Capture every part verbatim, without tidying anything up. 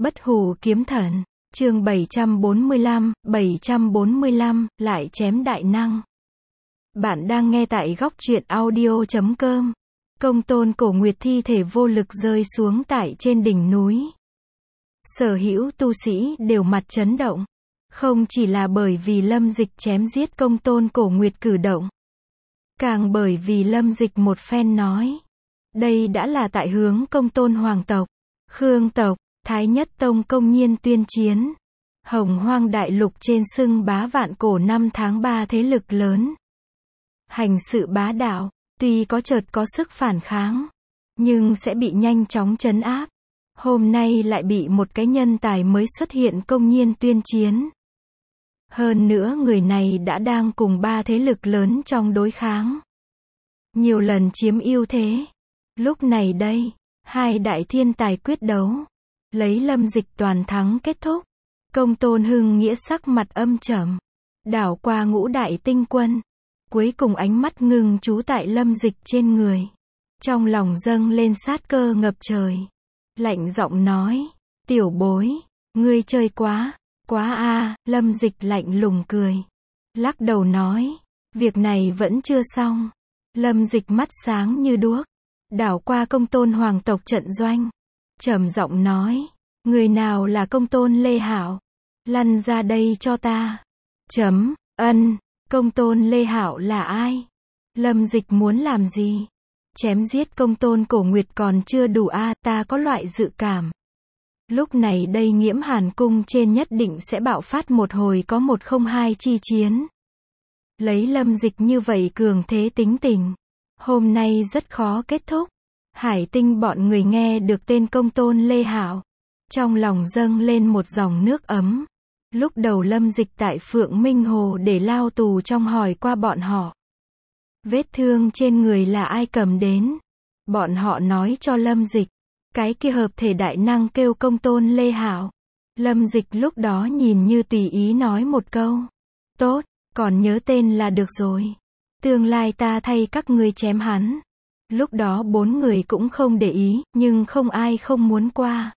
Bất hủ kiếm thần, chương bảy trăm bốn mươi lăm, bảy trăm bốn mươi lăm, lại chém đại năng. Bạn đang nghe tại góc truyện audio chấm com. Công tôn Cổ Nguyệt thi thể vô lực rơi xuống tại trên đỉnh núi. Sở hữu tu sĩ đều mặt chấn động. Không chỉ là bởi vì Lâm Dịch chém giết công tôn Cổ Nguyệt cử động. Càng bởi vì Lâm Dịch một phen nói. Đây đã là tại hướng công tôn hoàng tộc, Khương tộc, Thái Nhất Tông công nhiên tuyên chiến. Hồng Hoang đại lục trên xưng bá vạn cổ năm tháng ba thế lực lớn. Hành sự bá đạo, tuy có chợt có sức phản kháng, nhưng sẽ bị nhanh chóng trấn áp. Hôm nay lại bị một cái nhân tài mới xuất hiện công nhiên tuyên chiến. Hơn nữa người này đã đang cùng ba thế lực lớn trong đối kháng. Nhiều lần chiếm ưu thế. Lúc này đây, hai đại thiên tài quyết đấu. Lấy Lâm Dịch toàn thắng kết thúc. Công tôn hưng nghĩa sắc mặt âm trầm. Đảo qua ngũ đại tinh quân. Cuối cùng ánh mắt ngưng trú tại Lâm Dịch trên người. Trong lòng dâng lên sát cơ ngập trời. Lạnh giọng nói. Tiểu bối. Ngươi chơi quá. Quá a. Lâm Dịch lạnh lùng cười. Lắc đầu nói. Việc này vẫn chưa xong. Lâm Dịch mắt sáng như đuốc. Đảo qua công tôn hoàng tộc trận doanh. Trầm giọng nói. Người nào là công tôn Lê Hạo? Lăn ra đây cho ta. Chấm, ân. Công tôn Lê Hạo là ai? Lâm Dịch muốn làm gì? Chém giết công tôn Cổ Nguyệt còn chưa đủ a. À, ta có loại dự cảm. Lúc này đây Nghiễm Hàn cung trên nhất định sẽ bạo phát một hồi có một không hai chi chiến. Lấy Lâm Dịch như vậy cường thế tính tình. Hôm nay rất khó kết thúc. Hải Tinh bọn người nghe được tên công tôn Lê Hạo. Trong lòng dâng lên một dòng nước ấm. Lúc đầu Lâm Dịch tại Phượng Minh Hồ để lao tù trong hỏi qua bọn họ. Vết thương trên người là ai cầm đến? Bọn họ nói cho Lâm Dịch. Cái kia hợp thể đại năng kêu công tôn Lê Hạo. Lâm Dịch lúc đó nhìn như tùy ý nói một câu. Tốt, còn nhớ tên là được rồi. Tương lai ta thay các ngươi chém hắn. Lúc đó bốn người cũng không để ý, nhưng không ai không muốn qua.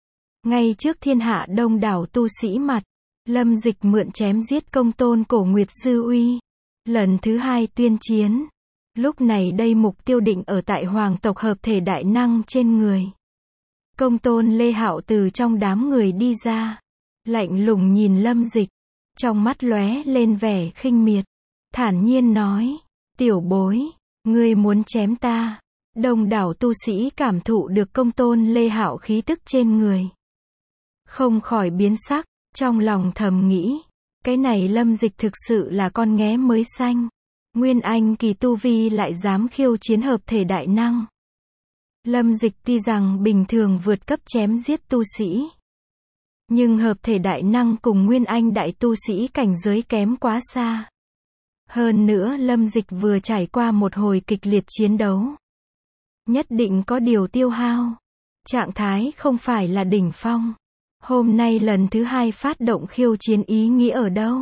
Ngay trước thiên hạ đông đảo tu sĩ mặt, Lâm Dịch mượn chém giết công tôn Cổ Nguyệt dư uy. Lần thứ hai tuyên chiến. Lúc này đây mục tiêu định ở tại hoàng tộc hợp thể đại năng trên người. Công tôn Lê Hạo từ trong đám người đi ra. Lạnh lùng nhìn Lâm Dịch. Trong mắt lóe lên vẻ khinh miệt. Thản nhiên nói. Tiểu bối. Ngươi muốn chém ta. Đông đảo tu sĩ cảm thụ được công tôn Lê Hạo khí tức trên người. Không khỏi biến sắc. Trong lòng thầm nghĩ. Cái này Lâm Dịch thực sự là con nghé mới xanh. Nguyên Anh kỳ tu vi lại dám khiêu chiến hợp thể đại năng. Lâm Dịch tuy rằng bình thường vượt cấp chém giết tu sĩ. Nhưng hợp thể đại năng cùng Nguyên Anh đại tu sĩ cảnh giới kém quá xa. Hơn nữa Lâm Dịch vừa trải qua một hồi kịch liệt chiến đấu. Nhất định có điều tiêu hao. Trạng thái không phải là đỉnh phong. Hôm nay lần thứ hai phát động khiêu chiến ý nghĩa ở đâu?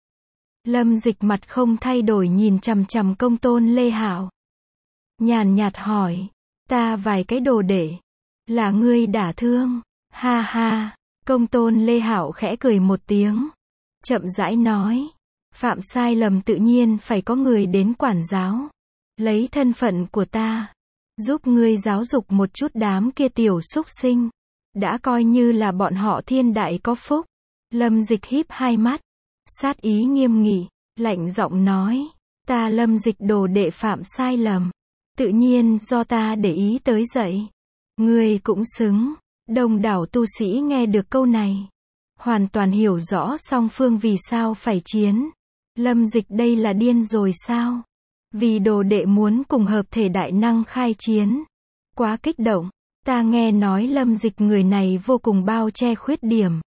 Lâm Dịch mặt không thay đổi nhìn chằm chằm công tôn Lê Hạo. Nhàn nhạt hỏi. Ta vài cái đồ để. Là ngươi đả thương. Ha ha. Công tôn Lê Hạo khẽ cười một tiếng. Chậm rãi nói. Phạm sai lầm tự nhiên phải có người đến quản giáo. Lấy thân phận của ta. Giúp ngươi giáo dục một chút đám kia tiểu súc sinh. Đã coi như là bọn họ thiên đại có phúc. Lâm Dịch híp hai mắt. Sát ý nghiêm nghị. Lạnh giọng nói. Ta Lâm Dịch đồ đệ phạm sai lầm. Tự nhiên do ta để ý tới dậy. Ngươi cũng xứng. Đông đảo tu sĩ nghe được câu này. Hoàn toàn hiểu rõ song phương vì sao phải chiến. Lâm Dịch đây là điên rồi sao? Vì đồ đệ muốn cùng hợp thể đại năng khai chiến. Quá kích động. Ta nghe nói Lâm Dịch người này vô cùng bao che khuyết điểm.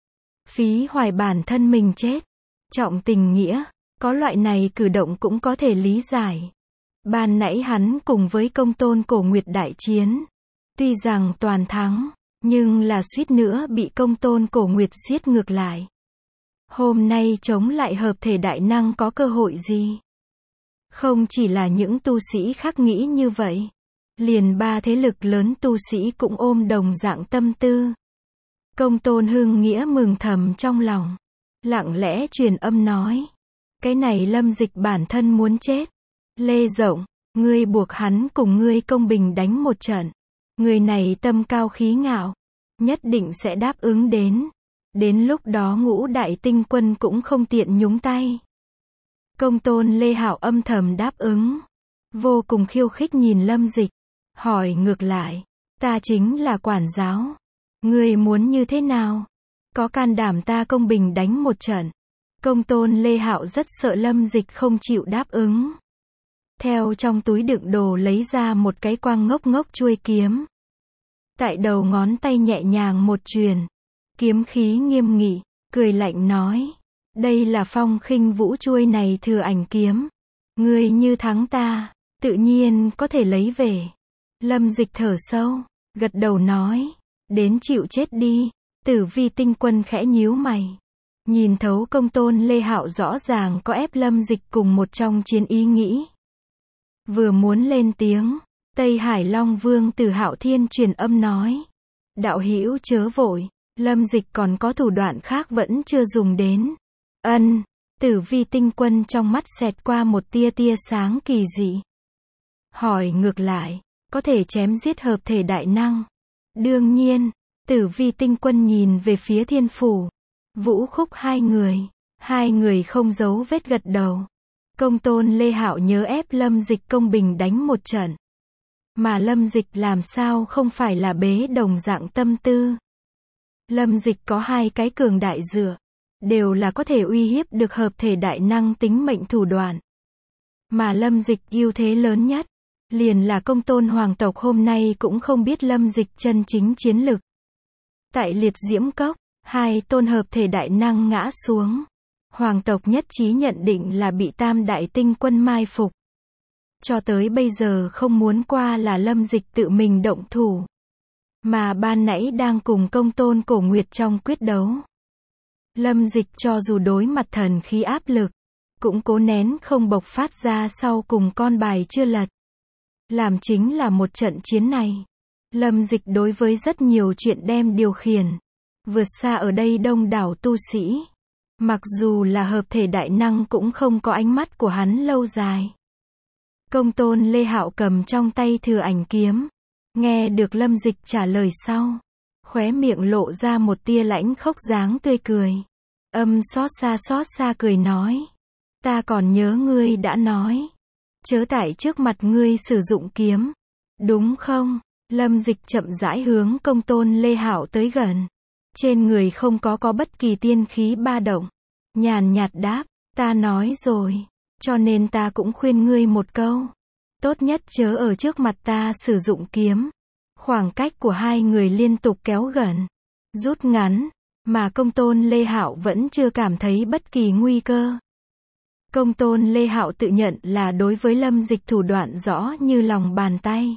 Phí hoài bản thân mình chết. Trọng tình nghĩa. Có loại này cử động cũng có thể lý giải. Ban nãy hắn cùng với công tôn Cổ Nguyệt đại chiến. Tuy rằng toàn thắng. Nhưng là suýt nữa bị công tôn Cổ Nguyệt giết ngược lại. Hôm nay chống lại hợp thể đại năng có cơ hội gì? Không chỉ là những tu sĩ khác nghĩ như vậy. Liền ba thế lực lớn tu sĩ cũng ôm đồng dạng tâm tư. Công tôn hưng nghĩa mừng thầm trong lòng. Lặng lẽ truyền âm nói. Cái này Lâm Dịch bản thân muốn chết. Lê Rộng, ngươi buộc hắn cùng ngươi công bình đánh một trận. Người này tâm cao khí ngạo. Nhất định sẽ đáp ứng đến. Đến lúc đó ngũ đại tinh quân cũng không tiện nhúng tay. Công tôn Lê Hạo âm thầm đáp ứng. Vô cùng khiêu khích nhìn Lâm Dịch. Hỏi ngược lại. Ta chính là quản giáo. Ngươi muốn như thế nào? Có can đảm ta công bình đánh một trận. Công tôn Lê Hạo rất sợ Lâm Dịch không chịu đáp ứng. Theo trong túi đựng đồ lấy ra một cái quang ngốc ngốc chuôi kiếm. Tại đầu ngón tay nhẹ nhàng một chuyền. Kiếm khí nghiêm nghị, cười lạnh nói. Đây là Phong Khinh Vũ chuôi này thừa ảnh kiếm. Ngươi như thắng ta, tự nhiên có thể lấy về. Lâm Dịch thở sâu, gật đầu nói. Đến chịu chết đi. Tử Vi tinh quân khẽ nhíu mày. Nhìn thấu công tôn Lê Hạo rõ ràng có ép Lâm Dịch cùng một trong chiến ý nghĩ. Vừa muốn lên tiếng, Tây Hải Long Vương Từ Hạo Thiên truyền âm nói. Đạo hữu chớ vội, Lâm Dịch còn có thủ đoạn khác vẫn chưa dùng đến. Ân, Tử Vi tinh quân trong mắt xẹt qua một tia tia sáng kỳ dị. Hỏi ngược lại, có thể chém giết hợp thể đại năng. Đương nhiên, Tử Vi tinh quân nhìn về phía Thiên Phủ, Vũ Khúc hai người. Hai người không giấu vết gật đầu. Công tôn Lê Hạo nhớ ép Lâm Dịch công bình đánh một trận. Mà Lâm Dịch làm sao không phải là bế đồng dạng tâm tư. Lâm Dịch có hai cái cường đại dựa. Đều là có thể uy hiếp được hợp thể đại năng tính mệnh thủ đoạn. Mà Lâm Dịch ưu thế lớn nhất. Liền là công tôn hoàng tộc hôm nay cũng không biết Lâm Dịch chân chính chiến lực. Tại liệt diễm cốc, hai tôn hợp thể đại năng ngã xuống. Hoàng tộc nhất trí nhận định là bị tam đại tinh quân mai phục. Cho tới bây giờ không muốn qua là Lâm Dịch tự mình động thủ. Mà ban nãy đang cùng công tôn cổ nguyệt trong quyết đấu. Lâm Dịch cho dù đối mặt thần khí áp lực, cũng cố nén không bộc phát ra sau cùng con bài chưa lật. Làm chính là một trận chiến này. Lâm Dịch đối với rất nhiều chuyện đem điều khiển. Vượt xa ở đây đông đảo tu sĩ. Mặc dù là hợp thể đại năng cũng không có ánh mắt của hắn lâu dài. Công tôn Lê Hạo cầm trong tay thừa ảnh kiếm. Nghe được Lâm Dịch trả lời sau. Khóe miệng lộ ra một tia lãnh khốc dáng tươi cười. Âm xót xa xót xa cười nói. Ta còn nhớ ngươi đã nói. Chớ tại trước mặt ngươi sử dụng kiếm. Đúng không? Lâm Dịch chậm rãi hướng công tôn Lê Hạo tới gần. Trên người không có có bất kỳ tiên khí ba động. Nhàn nhạt đáp, ta nói rồi. Cho nên ta cũng khuyên ngươi một câu. Tốt nhất chớ ở trước mặt ta sử dụng kiếm. Khoảng cách của hai người liên tục kéo gần. Rút ngắn. Mà công tôn Lê Hạo vẫn chưa cảm thấy bất kỳ nguy cơ. Công tôn Lê Hạo tự nhận là đối với Lâm Dịch thủ đoạn rõ như lòng bàn tay.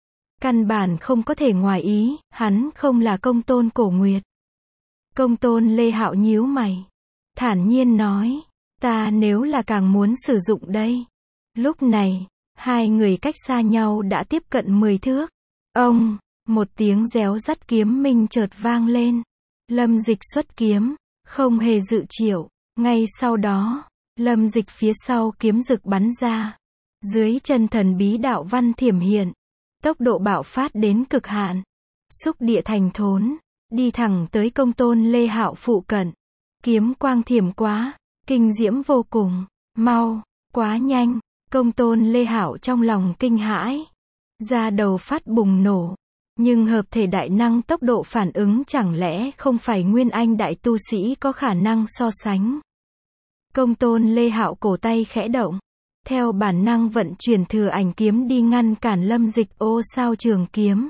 Căn bản không có thể ngoài ý, hắn không là công tôn cổ nguyệt. Công tôn Lê Hạo nhíu mày. Thản nhiên nói, ta nếu là càng muốn sử dụng đây. Lúc này, hai người cách xa nhau đã tiếp cận mười thước. Ông, một tiếng réo rắt kiếm minh chợt vang lên. Lâm Dịch xuất kiếm, không hề dự triệu. Ngay sau đó, Lâm Dịch phía sau kiếm rực bắn ra. Dưới chân thần bí đạo văn thiểm hiện. Tốc độ bạo phát đến cực hạn. Xúc địa thành thốn. Đi thẳng tới công tôn Lê Hạo phụ cận. Kiếm quang thiểm quá. Kinh diễm vô cùng. Mau. Quá nhanh. Công tôn Lê Hạo trong lòng kinh hãi. Da đầu phát bùng nổ. Nhưng hợp thể đại năng tốc độ phản ứng chẳng lẽ không phải nguyên anh đại tu sĩ có khả năng so sánh. Công tôn Lê Hạo cổ tay khẽ động. Theo bản năng vận chuyển thừa ảnh kiếm đi ngăn cản Lâm Dịch ô sao trường kiếm.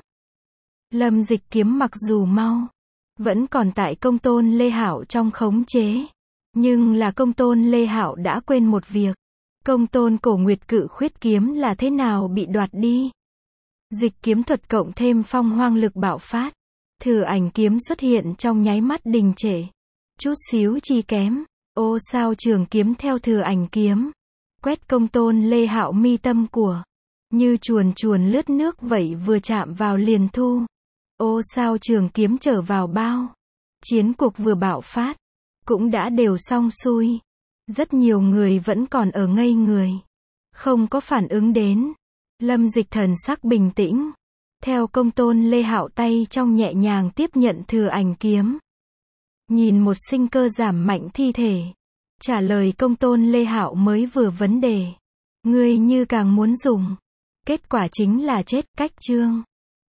Lâm Dịch kiếm mặc dù mau. Vẫn còn tại công tôn Lê Hạo trong khống chế. Nhưng là công tôn Lê Hạo đã quên một việc. Công tôn cổ nguyệt cự khuyết kiếm là thế nào bị đoạt đi. Dịch kiếm thuật cộng thêm phong hoang lực bạo phát. Thừa ảnh kiếm xuất hiện trong nháy mắt đình trệ. Chút xíu chi kém. Ô sao trường kiếm theo thừa ảnh kiếm. Quét công tôn Lê Hạo mi tâm của. Như chuồn chuồn lướt nước vậy vừa chạm vào liền thu. Ô sao trường kiếm trở vào bao. Chiến cuộc vừa bạo phát, cũng đã đều xong xuôi. Rất nhiều người vẫn còn ở ngây người, không có phản ứng đến. Lâm Dịch thần sắc bình tĩnh, theo Công Tôn Lê Hạo tay trong nhẹ nhàng tiếp nhận thừa ảnh kiếm. Nhìn một sinh cơ giảm mạnh thi thể, trả lời Công Tôn Lê Hạo mới vừa vấn đề. Ngươi như càng muốn dùng, kết quả chính là chết. Cách chương